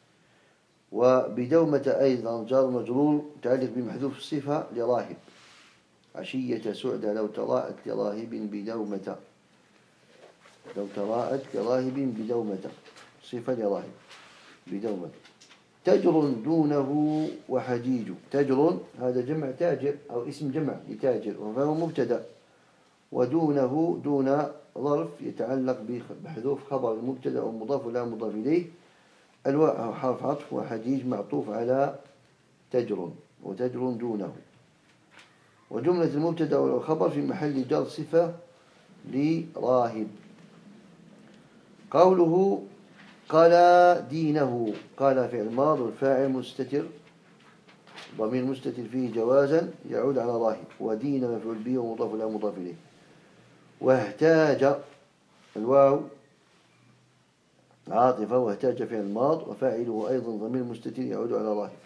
وبدومة أيضا جار مجرور متعلق بمحذوف الصفة لراهب. عشية سعدى لو تراءت لراهب بدومة. لو تراءت لراهب بدومة صفة لراهب بدومة. تجر دونه وحجيج. تجر هذا جمع تاجر أو اسم جمع لتاجر وهو مبتدأ. ودونه دون ظرف يتعلق بحذوف خبر المبتدأ ومضاف لا مضاف إليه. الواء حرف عطف وحجيج معطوف على تجر وتجر دونه. وجملة المبتدأ والخبر في محل جر صفة لراهب. قوله قال دينه. قال فعل ماض والفاعل مستتر ضمير مستتر فيه جوازا يعود على راهب. ودين مفعول به ومضاف لا مضاف إليه. واهتاج الواو عاطفة واهتاج فعل ماض وفاعله أيضا ضمير مستتر يعود على راهب.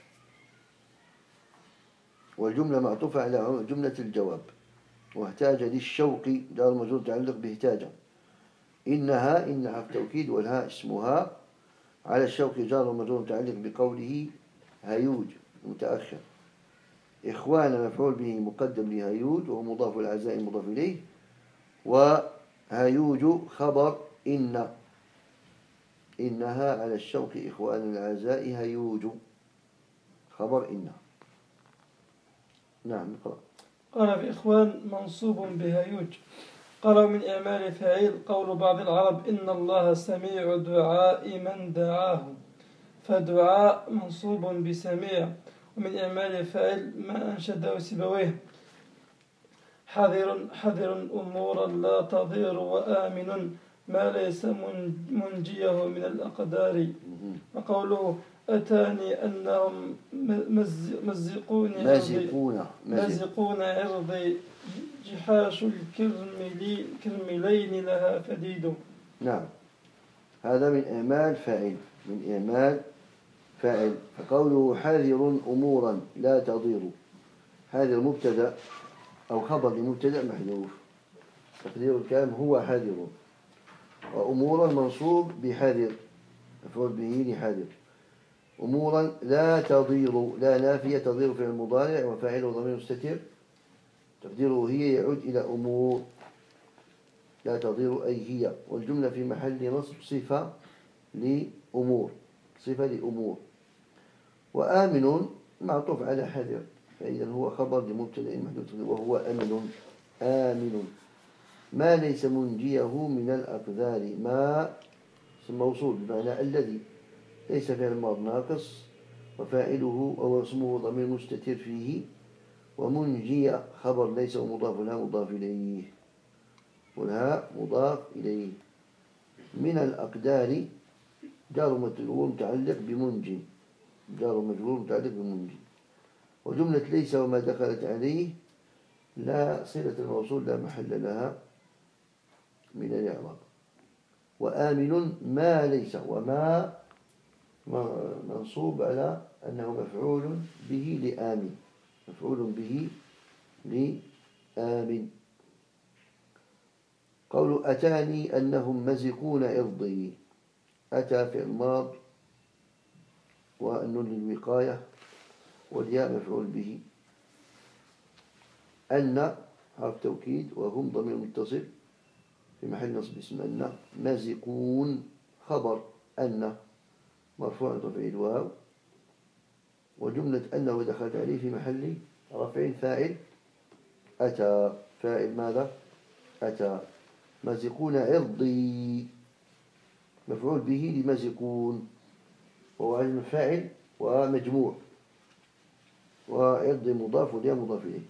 والجملة معطوفة على جملة الجواب. واهتاج للشوق جار مجرور تعلق باهتاج. إنها في توكيد والهاء اسمها على الشوق جار مجرور متعلق بقوله هيوج متأخر. إخوان مفعول به مقدم لهيوج وهو مضاف العزاء مضاف إليه. وهيوج خبر إنها على الشوق إخوان العزاء هيوج خبر إنها. نعم اقرأ. قال في إخوان منصوب بهيوج. قالوا من إعمال فاعل قول بعض العرب إن الله سميع دعاء من دعاه. فدعاء منصوب بسميع. ومن إعمال فاعل ما أنشده سيبويه حذر أمورا لا تضير وآمن ما ليس منجيه من الأقدار. وقوله أتاني أنهم مزقون عرضي جحاش الكرملين لها فديد. نعم هذا من إعمال فاعل. فقوله حذر أمورا لا تضير. حذر مبتدأ أو خبر لمبتدأ محذوف تقدير الكلام هو حذر. وأمورا منصوب بحذر مفعول به لحذر. أمورا لا تضير لا نافية تضير في المضارع وفاعله ضمير مستتر تقديره هي يعود إلى أمور لا تضير أي هي. والجملة في محل نصب صفة لأمور. وآمن معطوف على حذر فإذا هو خبر لمبتدأ محذوف وهو آمن ما ليس منجيه من الأقدار. ما موصول بمعنى الذي ليس فعل ماض ناقص وفاعله أو اسمه ضمير مستتر فيه. ومنجي خبر ليس ومضاف لها مضاف إليه والهاء مضاف إليه. من الأقدار جار مجرور متعلق بمنجي وجملة ليس وما دخلت عليه لا صلة الموصول لا محل لها من الإعراب. وآمن ما ليس وما منصوب على أنه مفعول به لآمن. قول أتاني أنهم مزقون إرضي. أتى فعل ماض والنون للوقاية والياء مفعول به. أن حرف توكيد وهم ضمير متصل في محل نصب اسم أن. مزقون خبر أن مرفوع تفعيل واو. وجملة أنه دخلت عليه في محل رفع فاعل أتى. فاعل ماذا؟ أتى. مزقون عرضي مفعول به لمزقون وهو علم الفاعل ومجموع. وعرضي مضاف والياء مضاف إليه.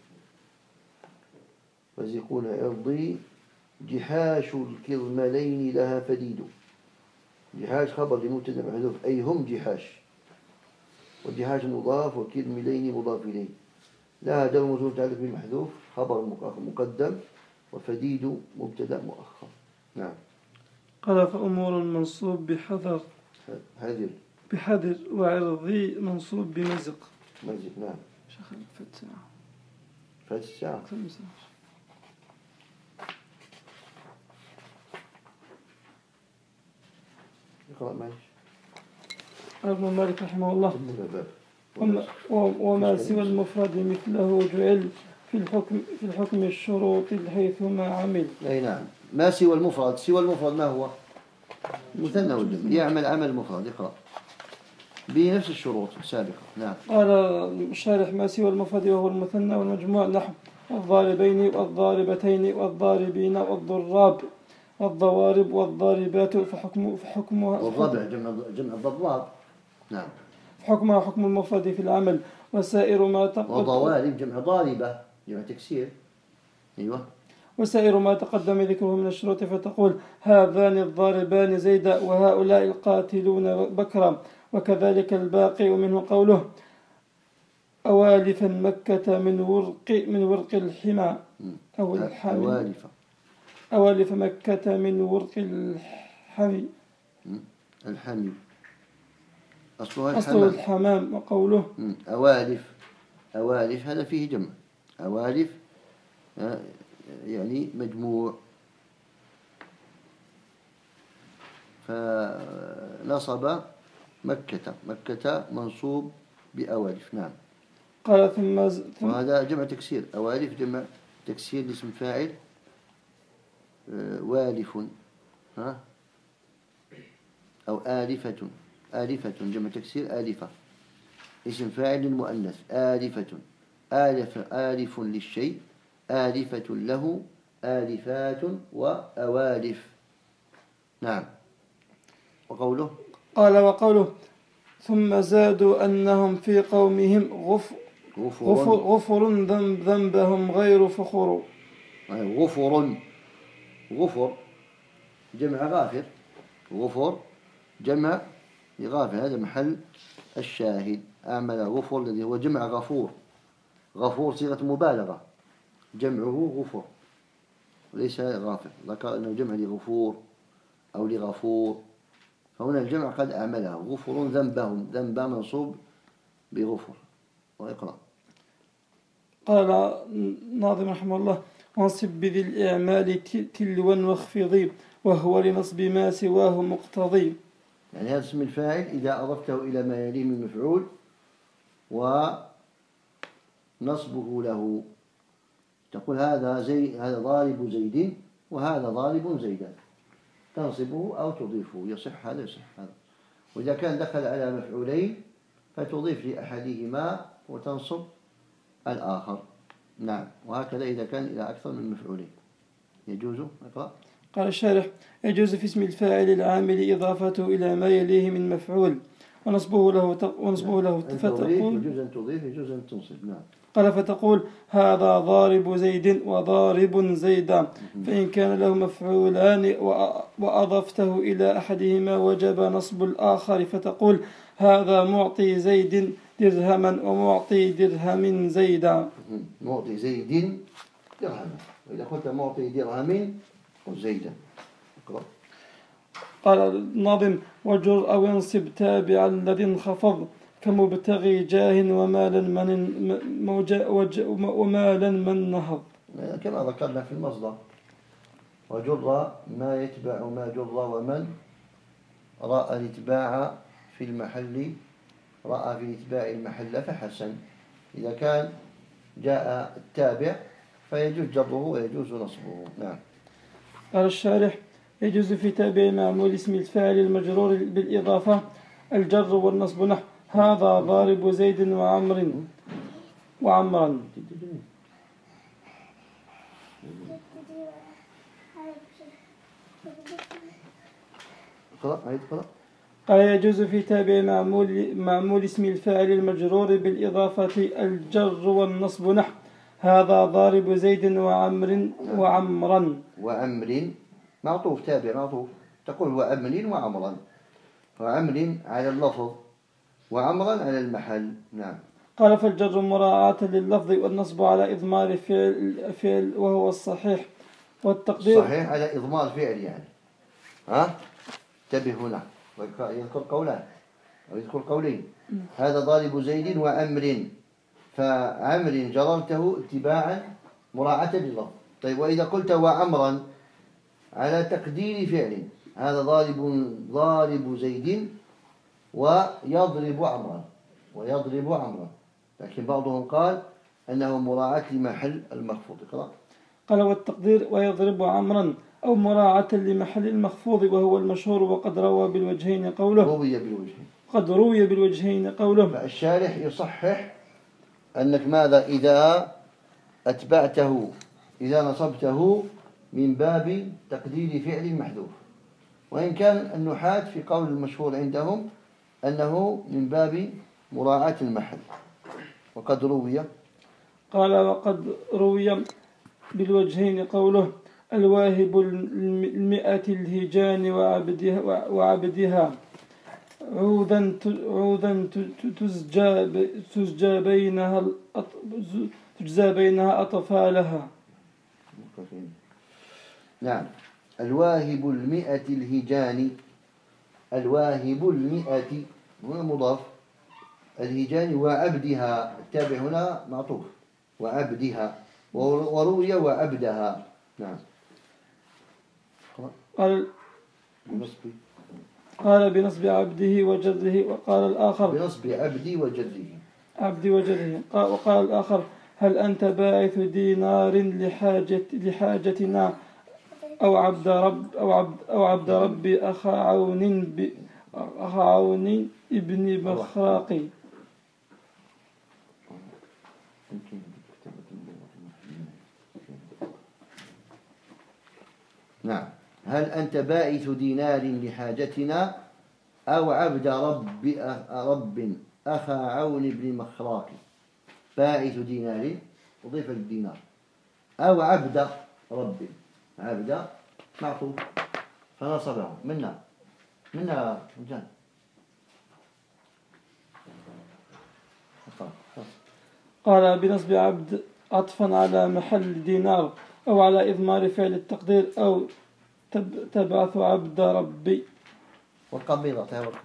مزقون عرضي جحاش الكرملين لها فديد. جحاش خبر لمبتدأ محذوف أي هم جحاش. والجحاش مضاف والكرملين مضاف إليه. لها جر مجرور متعلق بالمحذوف خبر مقدم وفديد مبتدأ مؤخر. نعم. قال فأمور منصوب بحذر وعرضي منصوب بمزق. نعم. شيخ فات الساعة اقرأ معلش. قال ابن مالك رحمه الله الباب. وما سوى المفرد مثله جعل في الحكم الشروط حيثما عمل. أي نعم. ما سوى المفرد، سوى المفرد ما هو؟ مثنى والجمع، يعمل عمل مفرد. اقرأ بنفس الشروط السابقة. نعم. قال الشارح ما سوى المفرد وهو المثنى والمجموع نحو الضاربين والضاربتين والضاربين والضراب والضوارب والضاربات فحكمها والضبع جمع الضباب. نعم. حكمها حكم المفرد في العمل وسائر ما وضوارب جمع ضاربة جمع تكسير. أيوة. وسائر ما تقدم ذكره من الشروط فتقول هذان الضاربان زيدا وهؤلاء القاتلون بكرا وكذلك الباقي. ومنه قوله أوالفا مكة من ورق الحمى أو الحمى أوالف مكة من ورق الحمي الحمي أصله الحمام. وقوله أوالف هذا فيه جمع. أوالف يعني مجموع. فنصب مكة منصوب بأوالف. نعم. قال وهذا جمع تكسير. أوالف جمع تكسير لاسم فاعل والف أو آلفة جمع تكسير آلفة اسم فاعل للمؤنث آلفة. آلف للشيء، آلفة له، آلفات وأوالف. نعم. وقوله ثم زادوا أنهم في قومهم غفر ذنبهم غير فخور. غفر جمع غافر. غفر جمع غافر. هذا محل الشاهد. أعمل غفر الذي هو جمع غفور. غفور صيغة مبالغة، جمعه غفر ليس غافر. ذكر أنه جمع لغفور أو لغفور، فهنا الجمع قد أعملها. غفر ذنبهم، ذنب منصوب بغفر. وإقرأ. قال ناظم رحمه الله وانصب بذي الإعمال تلوا واخفضي وهو لنصب ما سواه مقتضي. يعني هذا اسم الفاعل إذا أضفته إلى ما يليه من مفعول ونصبه له تقول هذا ضارب زيد وهذا ضارب زيدا، تنصبه أو تضيفه، يصح هذا يصح هذا. وإذا كان دخل على مفعولين فتضيف لأحدهما وتنصب الآخر. نعم. وهكذا إذا كان إلى أكثر من مفعولين يجوز. اقرأ. قال الشارح يجوز في اسم الفاعل العامل إضافته إلى ما يليه من مفعول ونصبه له فتقول يجوز أن تضيف يجوز أن تنصب. نعم. قال فتقول هذا ضارب زيد وضارب زيدا، فإن كان له مفعولان وأضفته إلى أحدهما وجب نصب الآخر، فتقول هذا معطي زيد درهما ومعطي درهم زيدا. معطي زيد درهما، وإذا قلت معطي درهم قل زيدا. قال الناظم وجر أو ينصب تابع الذي انخفض كمبتغي جاه ومالا من نهض، كما ذكرنا في المصدر. وجر ما يتبع ما جر ومن رأى الاتباع في المحل، رأى في الاتباع المحل فحسن. إذا كان جاء التابع فيجوز جره ويجوز نصبه. نعم. قال الشارح يجوز في تابع معمول اسم الفاعل المجرور بالإضافة الجر والنصب نحو هذا ضارب زيد وعمرا. قال يجوز في تابع معمول اسم الفاعل المجرور بالإضافة الجر والنصب نحو هذا ضارب زيد وعمرا. وعمر معطوف، تابع معطوف، تقول وعمر وعمرا، وعمر على اللفظ وعمرا على المحل. نعم. قال فالجر مراعاة لللفظ والنصب على إضمار فعل وهو الصحيح، والتقدير صحيح على إضمار فعل. يعني انتبه هنا يذكر قولان أو يذكر قولين. هذا ضارب زيد وعمر، فعمر جررته اتباعا مراعاة لللفظ. طيب وإذا قلت وعمرا على تقدير فعل، هذا ضارب زيد ويضرب عمرا. لكن بعضهم قال أنه مراعاة لمحل المخفوض. اقرأ. قال والتقدير ويضرب عمرا أو مراعاة لمحل المخفوض وهو المشهور وقد روى بالوجهين قوله فالشارح يصحح أنك ماذا إذا أتبعته إذا نصبته من باب تقدير فعل محذوف، وإن كان النحاة في قول المشهور عندهم أنه من باب مراعاة المحل. وقد روي بالوجهين قوله الواهب المئة الهجان وعبدها عودا تزجى بينها أطفالها. نعم. الواهب المئة الهجان، الواهب المئة هنا مضاف، الهجان وعبدها، التابع هنا معطوف، وعبدها، وروي وعبدها. نعم. قال بنصب عبده وجده، وقال الآخر بنصب عبدي وجده. وقال الآخر هل أنت باعث دينار لحاجتنا أو عبد ربي أخا عون ابن مخراقي. نعم. هل أنت باعث دينار لحاجتنا أو عبد رب أخا عون بن مخراق. باعث دينار أضيف للدينار، أو عبد رب، عبد معطوف فنصبه منا مجان. قال بنصب عبد عطفا على محل دينار أو على إضمار فعل التقدير أو تبعث عبد ربي. وقبيضة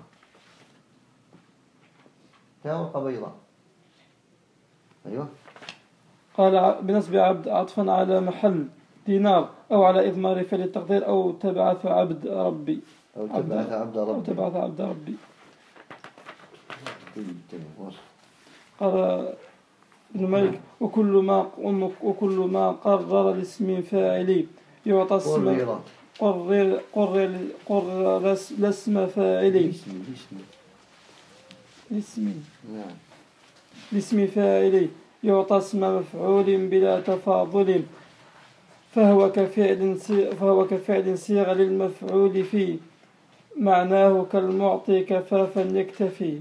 وقبيضة. أيوة. قال بنصب عبد عطفا على محل دينار أو على إضمار فعل التقدير أو تبعث عبد ربي. تبعث عبد ربي. قال ابن مالك وكل ما قرر الاسم فاعلي يعطى اسم قرر الاسم فاعلي الاسم فاعلي يعطى اسم مفعول بلا تفاضل فهو كفعل صيغ للمفعول فيه معناه كالمعطي كفافا يكتفي.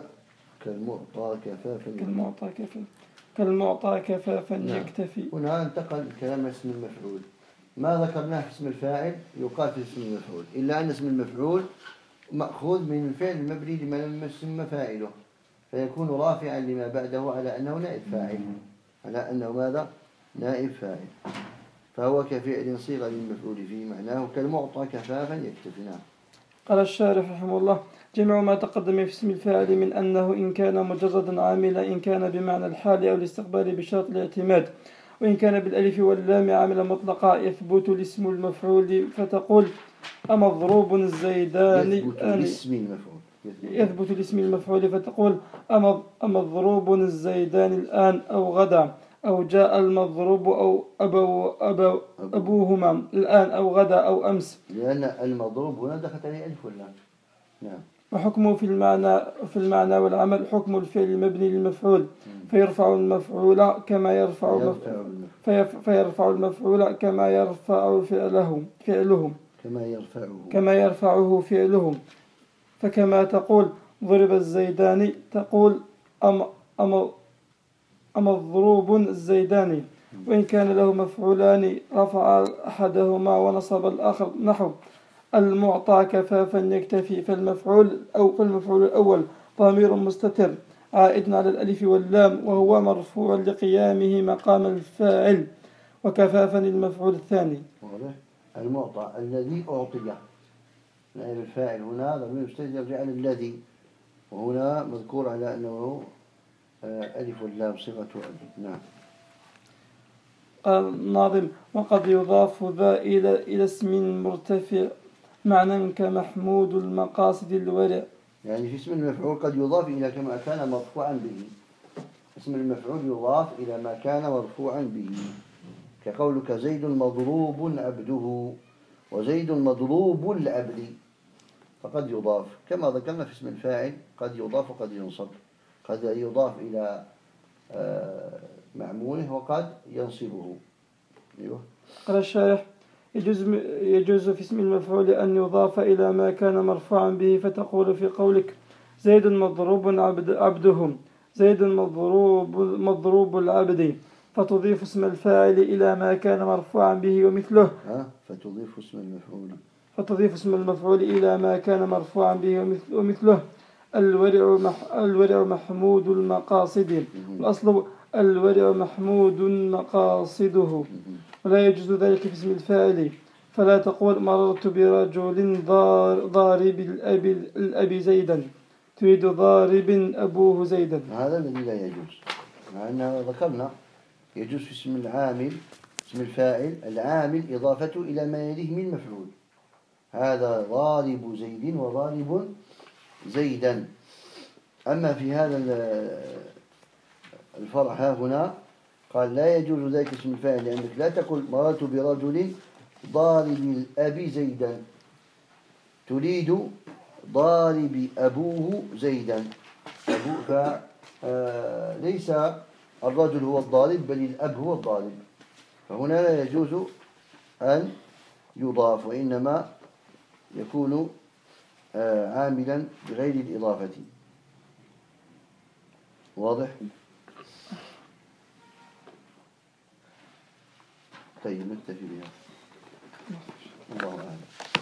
كالمعطى كفافا يكتفي. هنا انتقل كلام اسم المفعول، ما ذكرناه في اسم الفاعل يقال في اسم المفعول، إلا أن اسم المفعول مأخوذ من الفعل المبني لما لم يسمى فاعله، فيكون رافعا لما بعده على أنه نائب فاعل، على أنه ماذا؟ نائب فاعل. فهو كفعل صيغ للمفعول فيه معناه كالمعطى كفافا يكتفي. قال الشارح رحمه الله جميع ما تقدم في اسم الفاعل من أنه إن كان مجردا عاملا إن كان بمعنى الحال أو الاستقبال بشرط الاعتماد، وإن كان بالألف واللام عاملا مطلقا يثبت الاسم المفعول فتقول أمضروب الزيدان. يثبت الاسم المفعول فتقول أمضروب الزيدان الآن أو غدا، أو جاء المضروب أو أبوهما الآن أو غدا أو أمس، لأن المضروب هنا دخلت عليه ألف واللام. نعم. وحكمه في المعنى والعمل حكم الفعل المبني للمفعول فيرفع المفعول كما يرفع فعله فكما تقول ضرب الزيدان تقول أمضروب الزيداني، وإن كان له مفعولان رفع أحدهما ونصب الآخر نحو المعطى كفافا يكتفي. فالمفعول الأول ضمير مستتر عائد على الألف واللام وهو مرفوع لقيامه مقام الفاعل، وكفافا المفعول الثاني. المعطى الذي أعطي نائب الفاعل هنا ضمير مستتر يرجع على الذي، وهنا مذكور على أنه ألف واللام صيغة ألف. نعم. قال الناظم وقد يضاف ذا إلى اسم مرتفع معنى كمحمود المقاصد الورع. يعني في اسم المفعول قد يضاف إلى كما كان مرفوعا به. اسم المفعول يضاف إلى ما كان مرفوعا به، كقولك زيد مضروب عبده وزيد مضروب العبد، فقد يضاف كما ذكرنا في اسم الفاعل، قد يضاف وقد ينصب، قد يضاف إلى معموله وقد ينصبه. أيوه. قال الشارح: يجوز في اسم المفعول أن يضاف إلى ما كان مرفوعا به، فتقول في قولك زيد مضروب عبدهم زيد مضروب العبد، فتضيف اسم الفاعل إلى ما كان مرفوعا به ومثله. فتضيف اسم المفعول إلى ما كان مرفوعا به ومثله. الورع محمود المقاصد، الأصل الورع محمود مقاصده، ولا يجوز ذلك في اسم الفاعل، فلا تقول مررت برجل ضارب الأب زيدا، تريد ضارب أبوه زيدا. هذا الذي لا يجوز، مع أننا ذكرنا يجوز في اسم العامل، اسم الفاعل العامل إضافته إلى ما يليه من مفعول، هذا ضارب زيد وضارب زيدا. أما في هذا الفرع ها هنا قال لا يجوز ذلك اسم الفاعل، لأنك لا تقول مررت برجل ضارب الأب زيدا، تريد ضارب أبوه زيدا. فليس الرجل هو الضارب بل الأب هو الضارب، فهنا لا يجوز أن يضاف، وإنما يكون عاملا بغير الإضافة. واضح؟ طيب نكتفي بها، الله أعلم.